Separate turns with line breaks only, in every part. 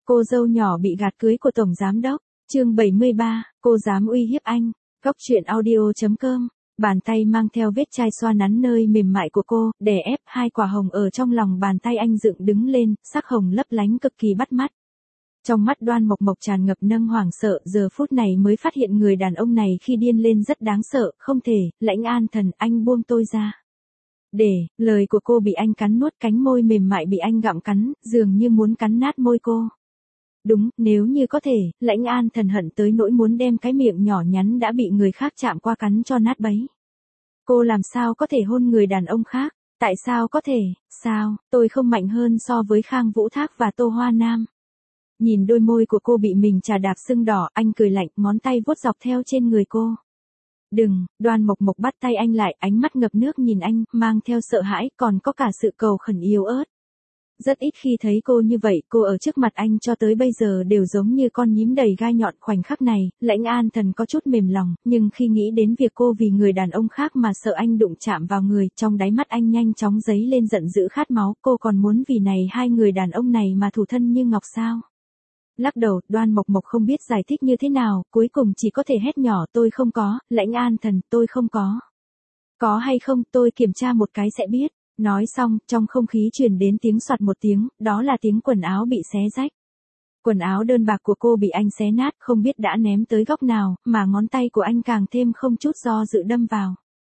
Cô dâu nhỏ bị gạt cưới của tổng giám đốc. Chương 73, cô dám uy hiếp anh. Góc truyện audio.com. Bàn tay mang theo vết chai xoa nắn nơi mềm mại của cô, đè ép hai quả hồng ở trong lòng bàn tay anh dựng đứng lên, sắc hồng lấp lánh cực kỳ bắt mắt. Trong mắt Đoan Mộc Mộc tràn ngập nâng hoảng sợ, giờ phút này mới phát hiện người đàn ông này khi điên lên rất đáng sợ, không thể, Lãnh An Thần, anh buông tôi ra. Lời của cô bị anh cắn nuốt, cánh môi mềm mại bị anh gặm cắn, dường như muốn cắn nát môi cô. Đúng, nếu như có thể, Lãnh An Thần hận tới nỗi muốn đem cái miệng nhỏ nhắn đã bị người khác chạm qua cắn cho nát bấy. Cô làm sao có thể hôn người đàn ông khác? Tại sao có thể? Sao, tôi không mạnh hơn so với Khang Vũ Thác và Tô Hoa Nam? Nhìn đôi môi của cô bị mình chà đạp sưng đỏ, anh cười lạnh, ngón tay vuốt dọc theo trên người cô. Đừng, Đoan Mộc Mộc bắt tay anh lại, ánh mắt ngập nước nhìn anh, mang theo sợ hãi, còn có cả sự cầu khẩn yếu ớt. Rất ít khi thấy cô như vậy, cô ở trước mặt anh cho tới bây giờ đều giống như con nhím đầy gai nhọn. Khoảnh khắc này, Lãnh An Thần có chút mềm lòng, nhưng khi nghĩ đến việc cô vì người đàn ông khác mà sợ anh đụng chạm vào người, trong đáy mắt anh nhanh chóng dấy lên giận dữ khát máu. Cô còn muốn vì này hai người đàn ông này mà thủ thân như ngọc sao? Lắc đầu, Đoan Mộc Mộc không biết giải thích như thế nào, cuối cùng chỉ có thể hét nhỏ, tôi không có, Lãnh An Thần, tôi không có. Có hay không, tôi kiểm tra một cái sẽ biết. Nói xong, trong không khí truyền đến tiếng soạt một tiếng, đó là tiếng quần áo bị xé rách. Quần áo đơn bạc của cô bị anh xé nát, không biết đã ném tới góc nào, mà ngón tay của anh càng thêm không chút do dự đâm vào.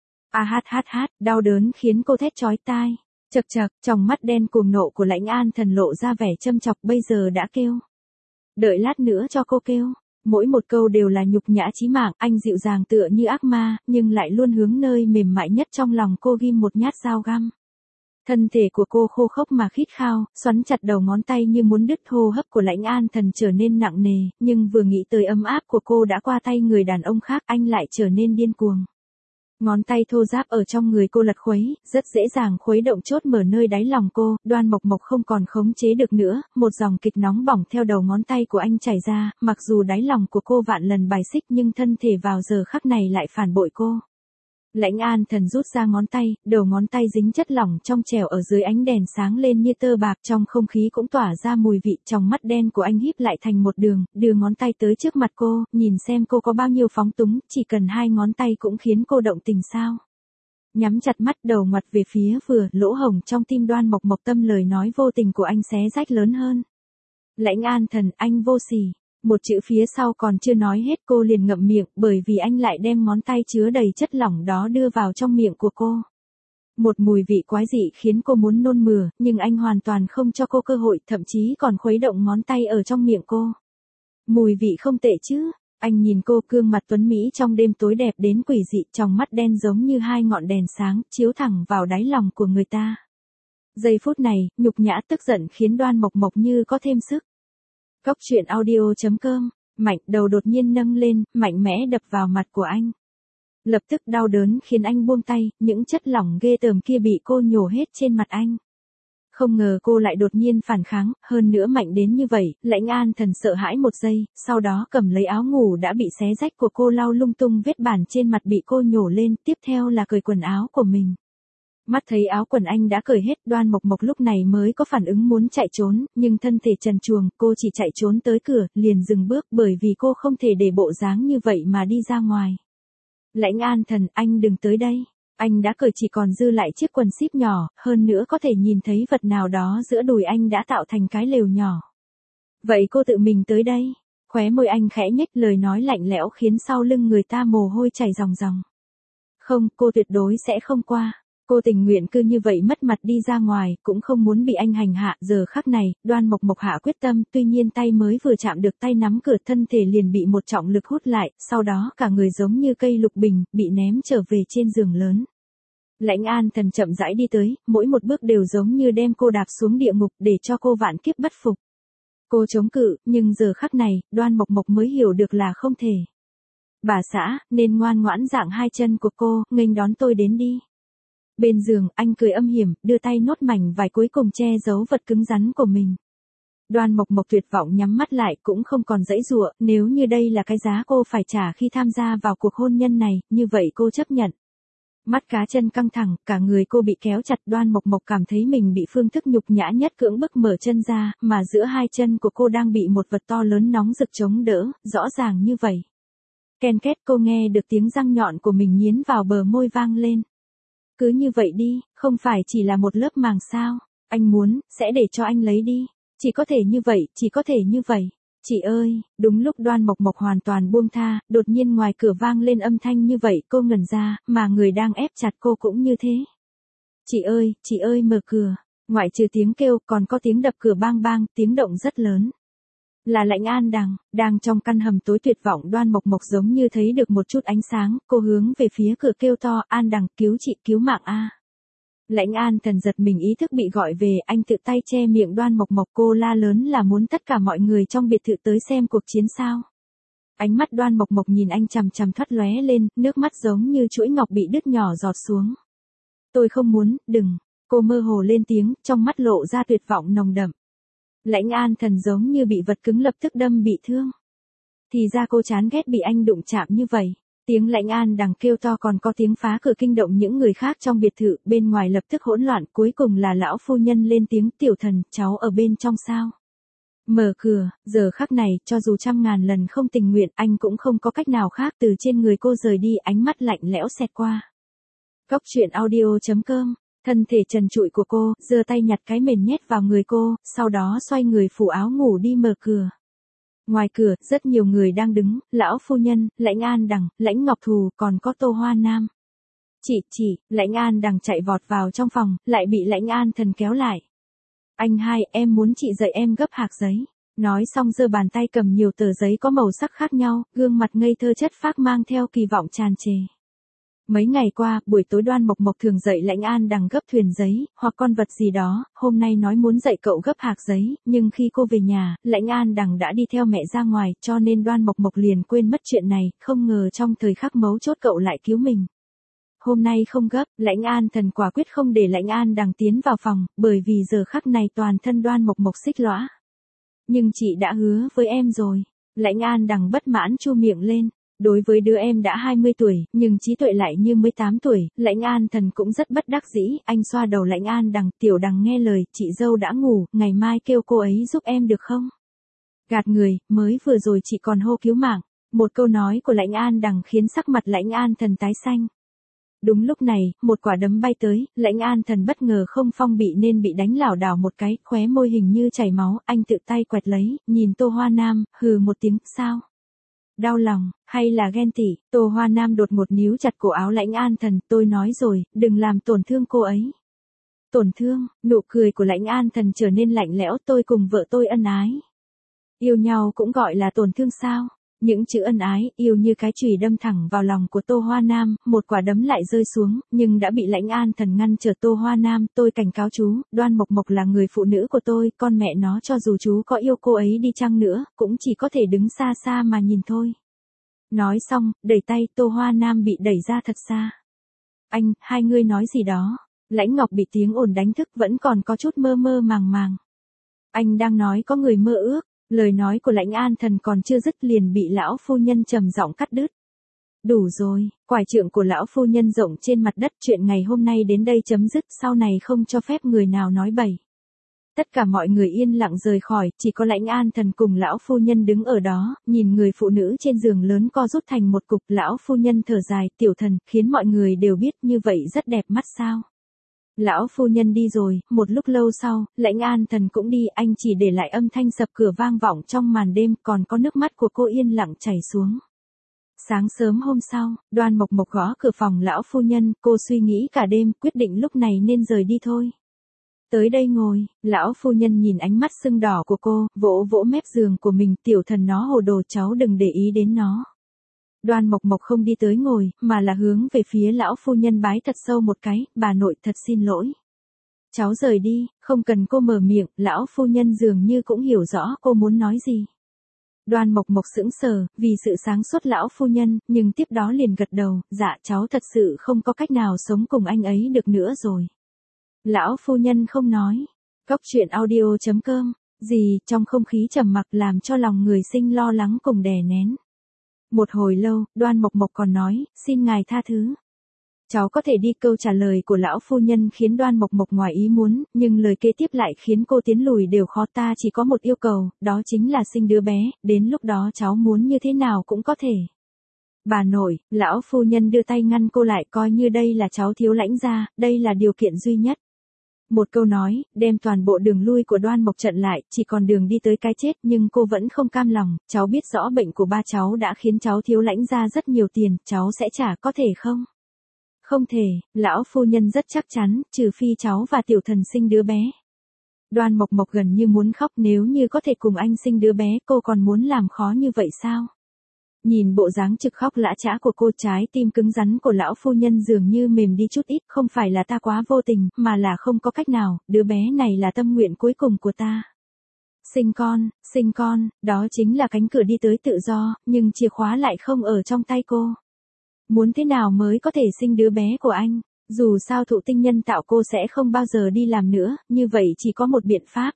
Đau đớn khiến cô thét chói tai. Chậc chậc, trong mắt đen cuồng nộ của Lãnh An Thần lộ ra vẻ châm chọc, bây giờ đã kêu. Đợi lát nữa cho cô kêu. Mỗi một câu đều là nhục nhã chí mạng, anh dịu dàng tựa như ác ma, nhưng lại luôn hướng nơi mềm mại nhất trong lòng cô ghim một nhát dao găm. Thân thể của cô khô khốc mà khít khao, xoắn chặt đầu ngón tay như muốn đứt. Hô hấp của Lãnh An Thần trở nên nặng nề, nhưng vừa nghĩ tới ấm áp của cô đã qua tay người đàn ông khác, anh lại trở nên điên cuồng. Ngón tay thô ráp ở trong người cô lật khuấy, rất dễ dàng khuấy động chốt mở nơi đáy lòng cô. Đoan Mộc Mộc không còn khống chế được nữa, một dòng kịch nóng bỏng theo đầu ngón tay của anh chảy ra, mặc dù đáy lòng của cô vạn lần bài xích nhưng thân thể vào giờ khắc này lại phản bội cô. Lãnh An Thần rút ra ngón tay, đầu ngón tay dính chất lỏng trong trẻo ở dưới ánh đèn sáng lên như tơ bạc, trong không khí cũng tỏa ra mùi vị. Trong mắt đen của anh híp lại thành một đường, đưa ngón tay tới trước mặt cô, nhìn xem cô có bao nhiêu phóng túng, chỉ cần hai ngón tay cũng khiến cô động tình sao. Nhắm chặt mắt, đầu ngoặt về phía vừa, lỗ hổng trong tim Đoan Mộc Mộc, tâm lời nói vô tình của anh xé rách lớn hơn. Lãnh An Thần, anh vô sỉ. Một chữ phía sau còn chưa nói hết cô liền ngậm miệng, bởi vì anh lại đem ngón tay chứa đầy chất lỏng đó đưa vào trong miệng của cô. Một mùi vị quái dị khiến cô muốn nôn mửa, nhưng anh hoàn toàn không cho cô cơ hội, thậm chí còn khuấy động ngón tay ở trong miệng cô. Mùi vị không tệ chứ? Anh nhìn cô, gương mặt tuấn mỹ trong đêm tối đẹp đến quỷ dị, trong mắt đen giống như hai ngọn đèn sáng, chiếu thẳng vào đáy lòng của người ta. Giây phút này, nhục nhã tức giận khiến Đoan Mộc Mộc như có thêm sức. Góc truyện audio.com, mạnh, đầu đột nhiên nâng lên, mạnh mẽ đập vào mặt của anh. Lập tức đau đớn khiến anh buông tay, những chất lỏng ghê tởm kia bị cô nhổ hết trên mặt anh. Không ngờ cô lại đột nhiên phản kháng, hơn nữa mạnh đến như vậy. Lãnh An Thần sợ hãi một giây, sau đó cầm lấy áo ngủ đã bị xé rách của cô lau lung tung vết bản trên mặt bị cô nhổ lên, tiếp theo là cởi quần áo của mình. Mắt thấy áo quần anh đã cởi hết, Đoan Mộc Mộc lúc này mới có phản ứng muốn chạy trốn, nhưng thân thể trần truồng, cô chỉ chạy trốn tới cửa, liền dừng bước, bởi vì cô không thể để bộ dáng như vậy mà đi ra ngoài. Lãnh An Thần, anh đừng tới đây. Anh đã cởi, chỉ còn dư lại chiếc quần síp nhỏ, hơn nữa có thể nhìn thấy vật nào đó giữa đùi anh đã tạo thành cái lều nhỏ. Vậy cô tự mình tới đây. Khóe môi anh khẽ nhếch, lời nói lạnh lẽo khiến sau lưng người ta mồ hôi chảy ròng ròng. Không, cô tuyệt đối sẽ không qua. Cô tình nguyện cứ như vậy mất mặt đi ra ngoài, cũng không muốn bị anh hành hạ. Giờ khắc này, Đoan Mộc Mộc hạ quyết tâm, tuy nhiên tay mới vừa chạm được tay nắm cửa, thân thể liền bị một trọng lực hút lại, sau đó cả người giống như cây lục bình, bị ném trở về trên giường lớn. Lãnh An Thần chậm rãi đi tới, mỗi một bước đều giống như đem cô đạp xuống địa ngục để cho cô vạn kiếp bất phục. Cô chống cự, nhưng giờ khắc này, Đoan Mộc Mộc mới hiểu được là không thể. Bà xã, nên ngoan ngoãn dạng hai chân của cô, nghênh đón tôi đến đi. Bên giường, anh cười âm hiểm, đưa tay nốt mảnh vải cuối cùng che giấu vật cứng rắn của mình. Đoan Mộc Mộc tuyệt vọng nhắm mắt lại, cũng không còn giãy giụa, nếu như đây là cái giá cô phải trả khi tham gia vào cuộc hôn nhân này, như vậy cô chấp nhận. Mắt cá chân căng thẳng, cả người cô bị kéo chặt. Đoan Mộc Mộc cảm thấy mình bị phương thức nhục nhã nhất cưỡng bức mở chân ra, mà giữa hai chân của cô đang bị một vật to lớn nóng rực chống đỡ, rõ ràng như vậy. Ken két, cô nghe được tiếng răng nhọn của mình nghiến vào bờ môi vang lên. Cứ như vậy đi, không phải chỉ là một lớp màng sao, anh muốn, sẽ để cho anh lấy đi. Chỉ có thể như vậy, chỉ có thể như vậy. Chị ơi, đúng lúc Đoan Mộc Mộc hoàn toàn buông tha, đột nhiên ngoài cửa vang lên âm thanh như vậy, cô ngẩn ra, mà người đang ép chặt cô cũng như thế. Chị ơi mở cửa. Ngoại trừ tiếng kêu, còn có tiếng đập cửa bang bang, tiếng động rất lớn. Là Lãnh An Đằng, đang trong căn hầm tối tuyệt vọng. Đoan Mộc Mộc giống như thấy được một chút ánh sáng, cô hướng về phía cửa kêu to, An Đằng, cứu chị, cứu mạng a. Lãnh An Thần giật mình ý thức bị gọi về, anh tự tay che miệng Đoan Mộc Mộc, cô la lớn là muốn tất cả mọi người trong biệt thự tới xem cuộc chiến sao. Ánh mắt Đoan Mộc Mộc nhìn anh chằm chằm thoắt lóe lên, nước mắt giống như chuỗi ngọc bị đứt nhỏ giọt xuống. Tôi không muốn, đừng, cô mơ hồ lên tiếng, trong mắt lộ ra tuyệt vọng nồng đậm. Lãnh An Thần giống như bị vật cứng lập tức đâm bị thương. Thì ra cô chán ghét bị anh đụng chạm như vậy. Tiếng Lãnh An Đằng kêu to, còn có tiếng phá cửa kinh động những người khác trong biệt thự, bên ngoài lập tức hỗn loạn, cuối cùng là lão phu nhân lên tiếng, Tiểu Thần, cháu ở bên trong sao? Mở cửa. Giờ khắc này, cho dù trăm ngàn lần không tình nguyện, anh cũng không có cách nào khác, từ trên người cô rời đi, ánh mắt lạnh lẽo xẹt qua. Góc truyện audio.com. Thân thể trần trụi của cô, giơ tay nhặt cái mền nhét vào người cô, sau đó xoay người phủ áo ngủ đi mở cửa. Ngoài cửa, rất nhiều người đang đứng, lão phu nhân, Lãnh An Đằng, Lãnh Ngọc Thù, còn có Tô Hoa Nam. Chị, Lãnh An Đằng chạy vọt vào trong phòng, lại bị Lãnh An Thần kéo lại. Anh hai, em muốn chị dạy em gấp hạc giấy. Nói xong giơ bàn tay cầm nhiều tờ giấy có màu sắc khác nhau, gương mặt ngây thơ chất phác mang theo kỳ vọng tràn trề. Mấy ngày qua, buổi tối Đoan Mộc Mộc thường dạy Lãnh An Đằng gấp thuyền giấy, hoặc con vật gì đó, hôm nay nói muốn dạy cậu gấp hạc giấy, nhưng khi cô về nhà, Lãnh An Đằng đã đi theo mẹ ra ngoài, cho nên Đoan Mộc Mộc liền quên mất chuyện này, không ngờ trong thời khắc mấu chốt cậu lại cứu mình. Hôm nay không gấp, Lãnh An Thần quả quyết không để Lãnh An Đằng tiến vào phòng, bởi vì giờ khắc này toàn thân Đoan Mộc Mộc xích lõa. Nhưng chị đã hứa với em rồi. Lãnh An Đằng bất mãn chu miệng lên. Đối với đứa em đã 20 tuổi, nhưng trí tuệ lại như 18 tuổi, Lãnh An Thần cũng rất bất đắc dĩ, anh xoa đầu Lãnh An Đằng, Tiểu Đằng nghe lời, chị dâu đã ngủ, ngày mai kêu cô ấy giúp em được không? Gạt người, mới vừa rồi chị còn hô cứu mạng. Một câu nói của Lãnh An Đằng khiến sắc mặt Lãnh An Thần tái xanh. Đúng lúc này, một quả đấm bay tới, Lãnh An Thần bất ngờ không phong bị nên bị đánh lảo đảo một cái, khóe môi hình như chảy máu, anh tự tay quẹt lấy, nhìn Tô Hoa Nam, hừ một tiếng, sao? Đau lòng, hay là ghen tị? Tô Hoa Nam đột ngột níu chặt cổ áo Lãnh An Thần, tôi nói rồi, đừng làm tổn thương cô ấy. Tổn thương? Nụ cười của Lãnh An Thần trở nên lạnh lẽo, tôi cùng vợ tôi ân ái. Yêu nhau cũng gọi là tổn thương sao? Những chữ ân ái, yêu như cái chùy đâm thẳng vào lòng của Tô Hoa Nam, một quả đấm lại rơi xuống, nhưng đã bị Lãnh An Thần ngăn trở. Tô Hoa Nam, tôi cảnh cáo chú, Đoan Mộc Mộc là người phụ nữ của tôi, con mẹ nó cho dù chú có yêu cô ấy đi chăng nữa, cũng chỉ có thể đứng xa xa mà nhìn thôi. Nói xong, đẩy tay, Tô Hoa Nam bị đẩy ra thật xa. Anh, hai ngươi nói gì đó? Lãnh Ngọc bị tiếng ồn đánh thức, vẫn còn có chút mơ mơ màng màng. Anh đang nói có người mơ ước. Lời nói của Lãnh An Thần còn chưa dứt liền bị lão phu nhân trầm giọng cắt đứt. Đủ rồi, quải trượng của lão phu nhân rộng trên mặt đất, chuyện ngày hôm nay đến đây chấm dứt, sau này không cho phép người nào nói bậy. Tất cả mọi người yên lặng rời khỏi, chỉ có Lãnh An Thần cùng lão phu nhân đứng ở đó, nhìn người phụ nữ trên giường lớn co rút thành một cục. Lão phu nhân thở dài, Tiểu Thần, khiến mọi người đều biết như vậy rất đẹp mắt sao. Lão phu nhân đi rồi, một lúc lâu sau, Lãnh An Thần cũng đi, anh chỉ để lại âm thanh sập cửa vang vọng trong màn đêm, còn có nước mắt của cô yên lặng chảy xuống. Sáng sớm hôm sau, Đoan Mộc Mộc gõ cửa phòng lão phu nhân, cô suy nghĩ cả đêm, quyết định lúc này nên rời đi thôi. Tới đây ngồi, lão phu nhân nhìn ánh mắt sưng đỏ của cô, vỗ vỗ mép giường của mình, Tiểu Thần nó hồ đồ, cháu đừng để ý đến nó. Đoan Mộc Mộc không đi tới ngồi, mà là hướng về phía lão phu nhân bái thật sâu một cái, bà nội thật xin lỗi. Cháu rời đi, không cần cô mở miệng, lão phu nhân dường như cũng hiểu rõ cô muốn nói gì. Đoan Mộc Mộc sững sờ, vì sự sáng suốt lão phu nhân, nhưng tiếp đó liền gật đầu, dạ cháu thật sự không có cách nào sống cùng anh ấy được nữa rồi. Lão phu nhân không nói. Góc truyện audio.com, gì trong không khí trầm mặc làm cho lòng người sinh lo lắng cùng đè nén. Một hồi lâu, Đoan Mộc Mộc còn nói, xin ngài tha thứ. cháu có thể đi. Câu trả lời của lão phu nhân khiến Đoan Mộc Mộc ngoài ý muốn, nhưng lời kế tiếp lại khiến cô tiến lùi đều khó. Ta chỉ có một yêu cầu, đó chính là sinh đứa bé, đến lúc đó cháu muốn như thế nào cũng có thể. Bà nội, lão phu nhân đưa tay ngăn cô lại, coi như đây là cháu thiếu lãnh gia, đây là điều kiện duy nhất. Một câu nói, đem toàn bộ đường lui của Đoan Mộc Trận lại, chỉ còn đường đi tới cái chết, nhưng cô vẫn không cam lòng. Cháu biết rõ bệnh của ba cháu đã khiến cháu thiếu lãnh gia rất nhiều tiền, cháu sẽ trả, có thể không? Không thể, lão phu nhân rất chắc chắn, trừ phi cháu và tiểu thần sinh đứa bé. Đoan Mộc Mộc gần như muốn khóc, nếu như có thể cùng anh sinh đứa bé, cô còn muốn làm khó như vậy sao? Nhìn bộ dáng trực khóc lã chã của cô, trái tim cứng rắn của lão phu nhân dường như mềm đi chút ít. Không phải là ta quá vô tình, mà là không có cách nào, đứa bé này là tâm nguyện cuối cùng của ta. Sinh con, đó chính là cánh cửa đi tới tự do, nhưng chìa khóa lại không ở trong tay cô. Muốn thế nào mới có thể sinh đứa bé của anh? Dù sao thụ tinh nhân tạo cô sẽ không bao giờ đi làm nữa, như vậy chỉ có một biện pháp.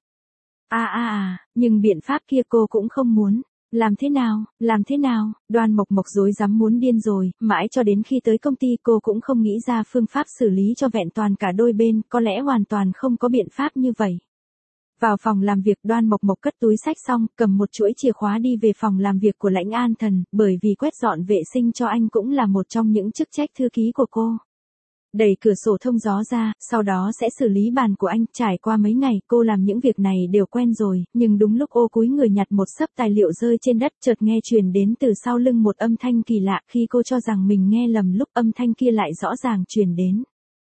Nhưng biện pháp kia cô cũng không muốn. Làm thế nào, Đoan Mộc Mộc rối rắm muốn điên rồi, mãi cho đến khi tới công ty cô cũng không nghĩ ra phương pháp xử lý cho vẹn toàn cả đôi bên, có lẽ hoàn toàn không có biện pháp như vậy. Vào phòng làm việc, Đoan Mộc Mộc cất túi xách xong, cầm một chuỗi chìa khóa đi về phòng làm việc của Lãnh An Thần, bởi vì quét dọn vệ sinh cho anh cũng là một trong những chức trách thư ký của cô. Đẩy cửa sổ thông gió ra, sau đó sẽ xử lý bàn của anh. Trải qua mấy ngày, cô làm những việc này đều quen rồi, nhưng đúng lúc ô cúi người nhặt một xấp tài liệu rơi trên đất, chợt nghe truyền đến từ sau lưng một âm thanh kỳ lạ. Khi cô cho rằng mình nghe lầm, lúc âm thanh kia lại rõ ràng truyền đến.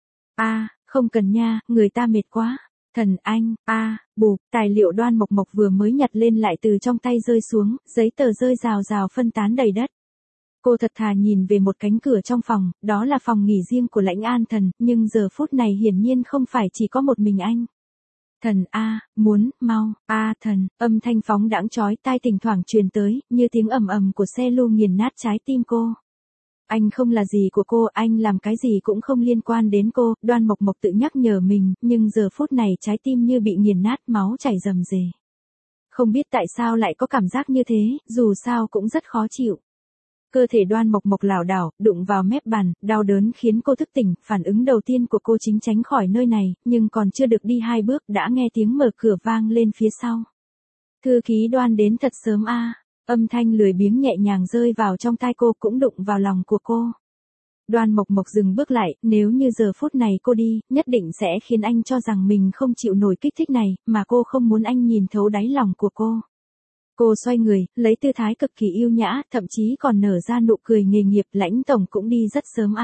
Không cần nha, người ta mệt quá. Thần anh, bụp, tài liệu Đoan Mộc Mộc vừa mới nhặt lên lại từ trong tay rơi xuống, giấy tờ rơi rào rào phân tán đầy đất. Cô thật thà nhìn về một cánh cửa trong phòng, đó là phòng nghỉ riêng của Lãnh An Thần, nhưng giờ phút này hiển nhiên không phải chỉ có một mình anh. Thần muốn, mau, thần, âm thanh phóng đãng chói tai thỉnh thoảng truyền tới, như tiếng ầm ầm của xe lu nghiền nát trái tim cô. Anh không là gì của cô, anh làm cái gì cũng không liên quan đến cô, Đoan Mộc Mộc tự nhắc nhở mình, nhưng giờ phút này trái tim như bị nghiền nát, máu chảy rầm rề. Không biết tại sao lại có cảm giác như thế, dù sao cũng rất khó chịu. Cơ thể Đoan Mộc Mộc lảo đảo, đụng vào mép bàn, đau đớn khiến cô thức tỉnh. Phản ứng đầu tiên của cô chính tránh khỏi nơi này, nhưng còn chưa được đi 2 bước đã nghe tiếng mở cửa vang lên phía sau. Thư ký Đoan đến thật sớm Âm thanh lười biếng nhẹ nhàng rơi vào trong tai cô, cũng đụng vào lòng của cô. Đoan Mộc Mộc dừng bước lại, nếu như giờ phút này cô đi, nhất định sẽ khiến anh cho rằng mình không chịu nổi kích thích này, mà cô không muốn anh nhìn thấu đáy lòng của cô. Cô xoay người, lấy tư thái cực kỳ yêu nhã, thậm chí còn nở ra nụ cười nghề nghiệp. Lãnh tổng cũng đi rất sớm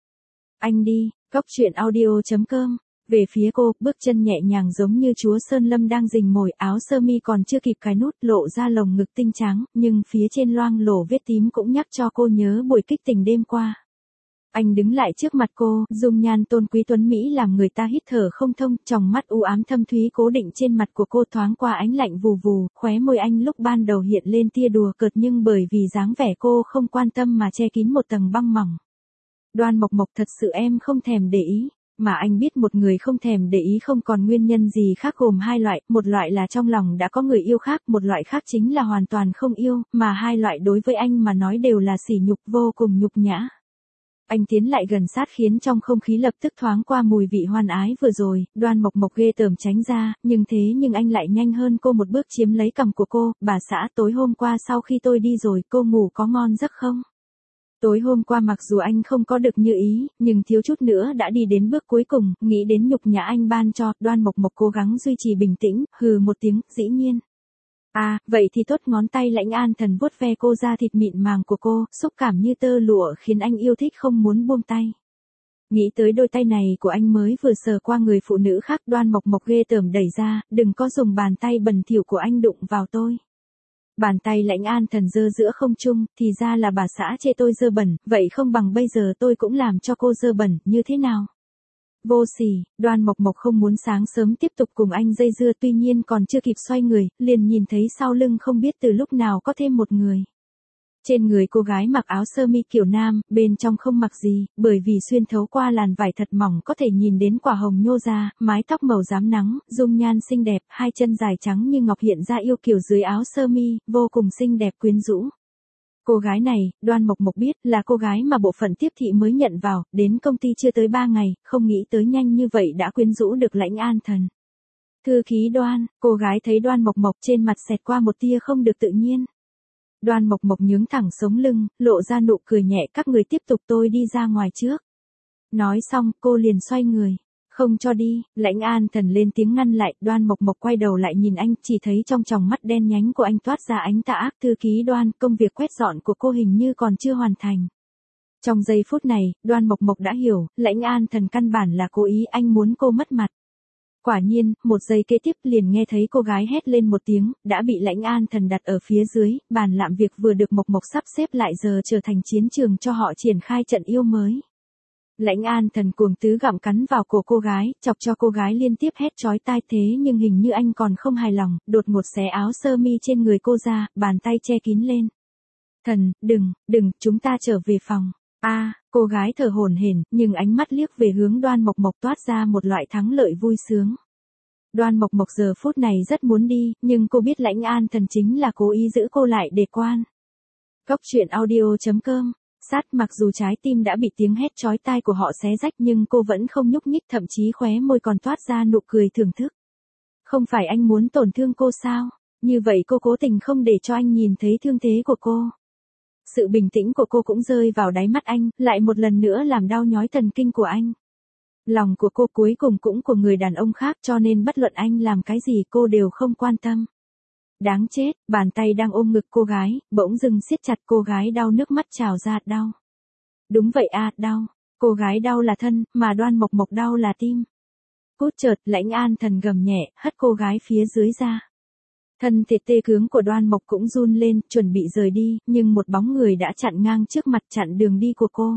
Anh đi, goctruyện.audio.com. Về phía cô, bước chân nhẹ nhàng giống như chúa Sơn Lâm đang rình mồi, áo sơ mi còn chưa kịp cài nút, lộ ra lồng ngực tinh trắng, nhưng phía trên loang lổ vết tím cũng nhắc cho cô nhớ buổi kích tình đêm qua. Anh đứng lại trước mặt cô, dung nhan tôn quý tuấn Mỹ làm người ta hít thở không thông, tròng mắt u ám thâm thúy cố định trên mặt của cô, thoáng qua ánh lạnh vù vù, khóe môi anh lúc ban đầu hiện lên tia đùa cợt, nhưng bởi vì dáng vẻ cô không quan tâm mà che kín một tầng băng mỏng. Đoan Mộc Mộc, thật sự em không thèm để ý. Mà anh biết một người không thèm để ý không còn nguyên nhân gì khác, gồm 2 loại, một loại là trong lòng đã có người yêu khác, một loại khác chính là hoàn toàn không yêu, mà 2 loại đối với anh mà nói đều là sỉ nhục, vô cùng nhục nhã. Anh tiến lại gần sát khiến trong không khí lập tức thoáng qua mùi vị hoan ái vừa rồi. Đoan Mộc Mộc ghê tởm tránh ra, nhưng anh lại nhanh hơn cô một bước chiếm lấy cằm của cô. Bà xã, tối hôm qua sau khi tôi đi rồi, cô ngủ có ngon giấc không? Tối hôm qua mặc dù anh không có được như ý, nhưng thiếu chút nữa đã đi đến bước cuối cùng, nghĩ đến nhục nhã anh ban cho. Đoan Mộc Mộc cố gắng duy trì bình tĩnh, hừ một tiếng, dĩ nhiên. Vậy thì tốt. Ngón tay Lãnh An Thần vuốt ve cô da thịt mịn màng của cô, xúc cảm như tơ lụa khiến anh yêu thích không muốn buông tay. Nghĩ tới đôi tay này của anh mới vừa sờ qua người phụ nữ khác, Đoan Mộc Mộc ghê tởm đẩy ra, đừng có dùng bàn tay bẩn thỉu của anh đụng vào tôi. Bàn tay Lãnh An Thần giơ giữa không trung, thì ra là bà xã chê tôi dơ bẩn, vậy không bằng bây giờ tôi cũng làm cho cô dơ bẩn, như thế nào? Vô sỉ, Đoan Mộc Mộc không muốn sáng sớm tiếp tục cùng anh dây dưa, tuy nhiên còn chưa kịp xoay người, liền nhìn thấy sau lưng không biết từ lúc nào có thêm một người. Trên người cô gái mặc áo sơ mi kiểu nam, bên trong không mặc gì, bởi vì xuyên thấu qua làn vải thật mỏng có thể nhìn đến quả hồng nhô ra, mái tóc màu rám nắng, dung nhan xinh đẹp, 2 chân dài trắng như ngọc hiện ra yêu kiều dưới áo sơ mi, vô cùng xinh đẹp quyến rũ. Cô gái này, Đoan Mộc Mộc biết là cô gái mà bộ phận tiếp thị mới nhận vào, đến công ty chưa tới 3 ngày, không nghĩ tới nhanh như vậy đã quyến rũ được Lãnh An Thần. Thư ký Đoan, cô gái thấy Đoan Mộc Mộc trên mặt xẹt qua một tia không được tự nhiên. Đoan Mộc Mộc nhướng thẳng sống lưng, lộ ra nụ cười nhẹ, các người tiếp tục, tôi đi ra ngoài trước. Nói xong, cô liền xoay người. Không cho đi, Lãnh An Thần lên tiếng ngăn lại, Đoan Mộc Mộc quay đầu lại nhìn anh, chỉ thấy trong tròng mắt đen nhánh của anh toát ra ánh tà ác. Thư ký Đoan, công việc quét dọn của cô hình như còn chưa hoàn thành. Trong giây phút này, Đoan Mộc Mộc đã hiểu, Lãnh An Thần căn bản là cố ý, anh muốn cô mất mặt. Quả nhiên, một giây kế tiếp liền nghe thấy cô gái hét lên một tiếng, đã bị Lãnh An Thần đặt ở phía dưới, bàn làm việc vừa được Mộc Mộc sắp xếp lại giờ trở thành chiến trường cho họ triển khai trận yêu mới. Lãnh An Thần cuồng tứ gặm cắn vào cổ cô gái, chọc cho cô gái liên tiếp hét chói tai, thế nhưng hình như anh còn không hài lòng, đột ngột xé áo sơ mi trên người cô ra, bàn tay che kín lên. Thần, đừng, chúng ta trở về phòng. Cô gái thở hổn hển, nhưng ánh mắt liếc về hướng Đoan Mộc Mộc toát ra một loại thắng lợi vui sướng. Đoan Mộc Mộc giờ phút này rất muốn đi, nhưng cô biết Lãnh An Thần chính là cố ý giữ cô lại để quan. Cốc truyện audio.com. Mặc dù trái tim đã bị tiếng hét chói tai của họ xé rách nhưng cô vẫn không nhúc nhích, thậm chí khóe môi còn toát ra nụ cười thưởng thức. Không phải anh muốn tổn thương cô sao? Như vậy cô cố tình không để cho anh nhìn thấy thương thế của cô. Sự bình tĩnh của cô cũng rơi vào đáy mắt anh, lại một lần nữa làm đau nhói thần kinh của anh. Lòng của cô cuối cùng cũng của người đàn ông khác, cho nên bất luận anh làm cái gì cô đều không quan tâm. Đáng chết, bàn tay đang ôm ngực cô gái, bỗng dưng siết chặt, cô gái đau, nước mắt trào ra, đau. Đúng vậy đau. Cô gái đau là thân, mà Đoan Mộc Mộc đau là tim. Cút chợt, Lãnh An Thần gầm nhẹ, hất cô gái phía dưới ra. Thân thịt tê cứng của Đoan Mộc cũng run lên, chuẩn bị rời đi, nhưng một bóng người đã chặn ngang trước mặt, chặn đường đi của cô.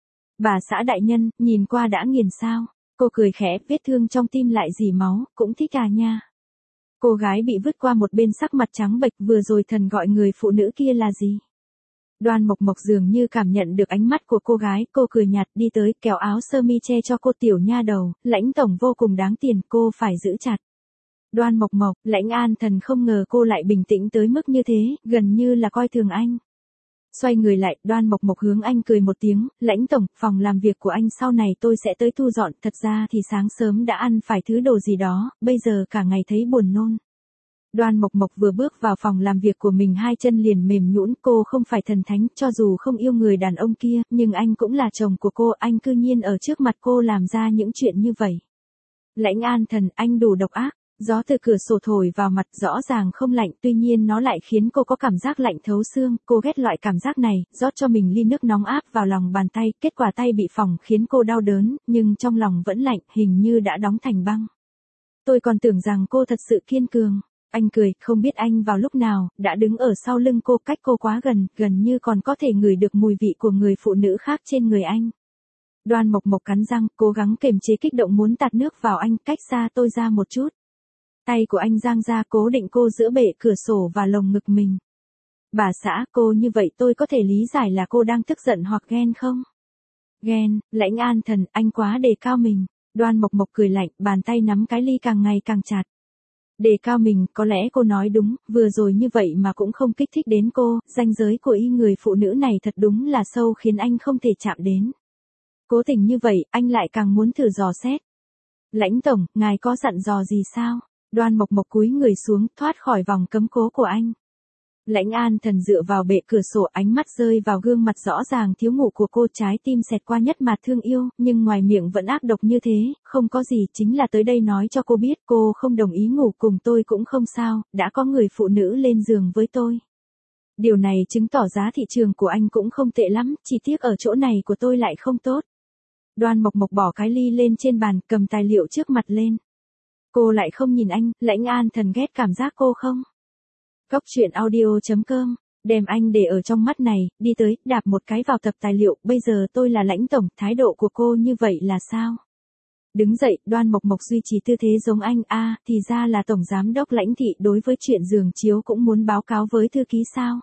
Bà xã đại nhân, nhìn qua đã nghiền sao? Cô cười khẽ, vết thương trong tim lại rỉ máu, cũng thích nha. Cô gái bị vứt qua một bên, sắc mặt trắng bệch, vừa rồi thần gọi người phụ nữ kia là gì? Đoan Mộc Mộc dường như cảm nhận được ánh mắt của cô gái, cô cười nhạt đi tới, kéo áo sơ mi che cho cô, tiểu nha đầu, Lãnh tổng vô cùng đáng tiền, cô phải giữ chặt. Đoan Mộc Mộc, Lãnh An Thần không ngờ cô lại bình tĩnh tới mức như thế, gần như là coi thường anh. Xoay người lại, Đoan Mộc Mộc hướng anh cười một tiếng, Lãnh tổng, phòng làm việc của anh sau này tôi sẽ tới thu dọn, thật ra thì sáng sớm đã ăn phải thứ đồ gì đó, bây giờ cả ngày thấy buồn nôn. Đoan Mộc Mộc vừa bước vào phòng làm việc của mình hai chân liền mềm nhũn, cô không phải thần thánh, cho dù không yêu người đàn ông kia, nhưng anh cũng là chồng của cô, anh cư nhiên ở trước mặt cô làm ra những chuyện như vậy. Lãnh An Thần, anh đủ độc ác. Gió từ cửa sổ thổi vào mặt, rõ ràng không lạnh, tuy nhiên nó lại khiến cô có cảm giác lạnh thấu xương, cô ghét loại cảm giác này, rót cho mình ly nước nóng áp vào lòng bàn tay, kết quả tay bị phỏng khiến cô đau đớn, nhưng trong lòng vẫn lạnh, hình như đã đóng thành băng. Tôi còn tưởng rằng cô thật sự kiên cường. Anh cười, không biết anh vào lúc nào, đã đứng ở sau lưng cô, cách cô quá gần, gần như còn có thể ngửi được mùi vị của người phụ nữ khác trên người anh. Đoan Mộc Mộc cắn răng, cố gắng kiềm chế kích động muốn tạt nước vào anh, cách xa tôi ra một chút. Tay của anh giang ra cố định cô giữa bệ cửa sổ và lồng ngực mình. Bà xã, cô như vậy tôi có thể lý giải là cô đang tức giận hoặc ghen không? Ghen, Lãnh An Thần, anh quá đề cao mình. Đoan Mộc Mộc cười lạnh, bàn tay nắm cái ly càng ngày càng chặt. Đề cao mình, có lẽ cô nói đúng, vừa rồi như vậy mà cũng không kích thích đến cô, ranh giới của người phụ nữ này thật đúng là sâu khiến anh không thể chạm đến. Cố tình như vậy, anh lại càng muốn thử dò xét. Lãnh tổng, ngài có dặn dò gì sao? Đoan Mộc Mộc cúi người xuống, thoát khỏi vòng cấm cố của anh. Lãnh An Thần dựa vào bệ cửa sổ, ánh mắt rơi vào gương mặt rõ ràng thiếu ngủ của cô, trái tim xẹt qua nhất mặt thương yêu, nhưng ngoài miệng vẫn ác độc như thế, không có gì, chính là tới đây nói cho cô biết cô không đồng ý ngủ cùng tôi cũng không sao, đã có người phụ nữ lên giường với tôi. Điều này chứng tỏ giá thị trường của anh cũng không tệ lắm, chỉ tiếc ở chỗ này của tôi lại không tốt. Đoan Mộc Mộc bỏ cái ly lên trên bàn, cầm tài liệu trước mặt lên. Cô lại không nhìn anh, Lãnh An Thần ghét cảm giác cô không? Cốc truyện audio.com, đem anh để ở trong mắt này, đi tới, đạp một cái vào tập tài liệu, bây giờ tôi là Lãnh tổng, thái độ của cô như vậy là sao? Đứng dậy, Đoan Mộc Mộc duy trì tư thế giống anh, thì ra là tổng giám đốc Lãnh thị, đối với chuyện giường chiếu cũng muốn báo cáo với thư ký sao?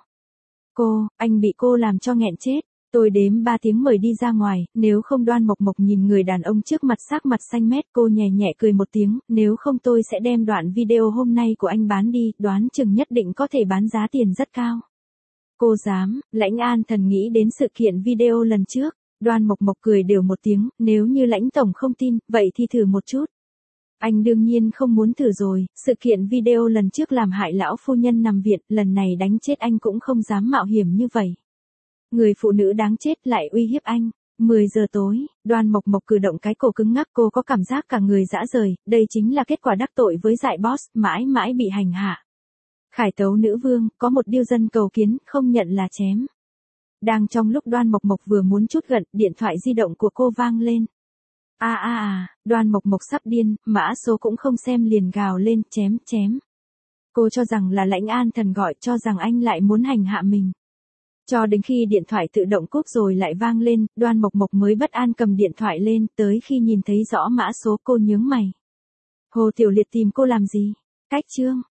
Anh bị cô làm cho nghẹn chết. Tôi đếm 3 tiếng mời đi ra ngoài, nếu không. Đoan Mộc Mộc nhìn người đàn ông trước mặt, sắc mặt xanh mét, cô nhẹ nhẹ cười một tiếng, nếu không tôi sẽ đem đoạn video hôm nay của anh bán đi, đoán chừng nhất định có thể bán giá tiền rất cao. Cô dám, Lãnh An Thần nghĩ đến sự kiện video lần trước. Đoan Mộc Mộc cười đều một tiếng, nếu như Lãnh tổng không tin, vậy thì thử một chút. Anh đương nhiên không muốn thử rồi, sự kiện video lần trước làm hại lão phu nhân nằm viện, lần này đánh chết anh cũng không dám mạo hiểm như vậy. Người phụ nữ đáng chết lại uy hiếp anh. 10 giờ tối, Đoan Mộc Mộc cử động cái cổ cứng ngắc, cô có cảm giác cả người rã rời, đây chính là kết quả đắc tội với dại boss, mãi mãi bị hành hạ. Khải tấu nữ vương, có một điêu dân cầu kiến, không nhận là chém. Đang trong lúc Đoan Mộc Mộc vừa muốn chút giận, điện thoại di động của cô vang lên. Đoan Mộc Mộc sắp điên, mã số cũng không xem liền gào lên, chém. Cô cho rằng là Lãnh An Thần gọi, cho rằng anh lại muốn hành hạ mình. Cho đến khi điện thoại tự động cúp rồi lại vang lên, Đoan Mộc Mộc mới bất an cầm điện thoại lên, tới khi nhìn thấy rõ mã số cô nhướng mày. Hồ Tiểu Liệt tìm cô làm gì? Cách chương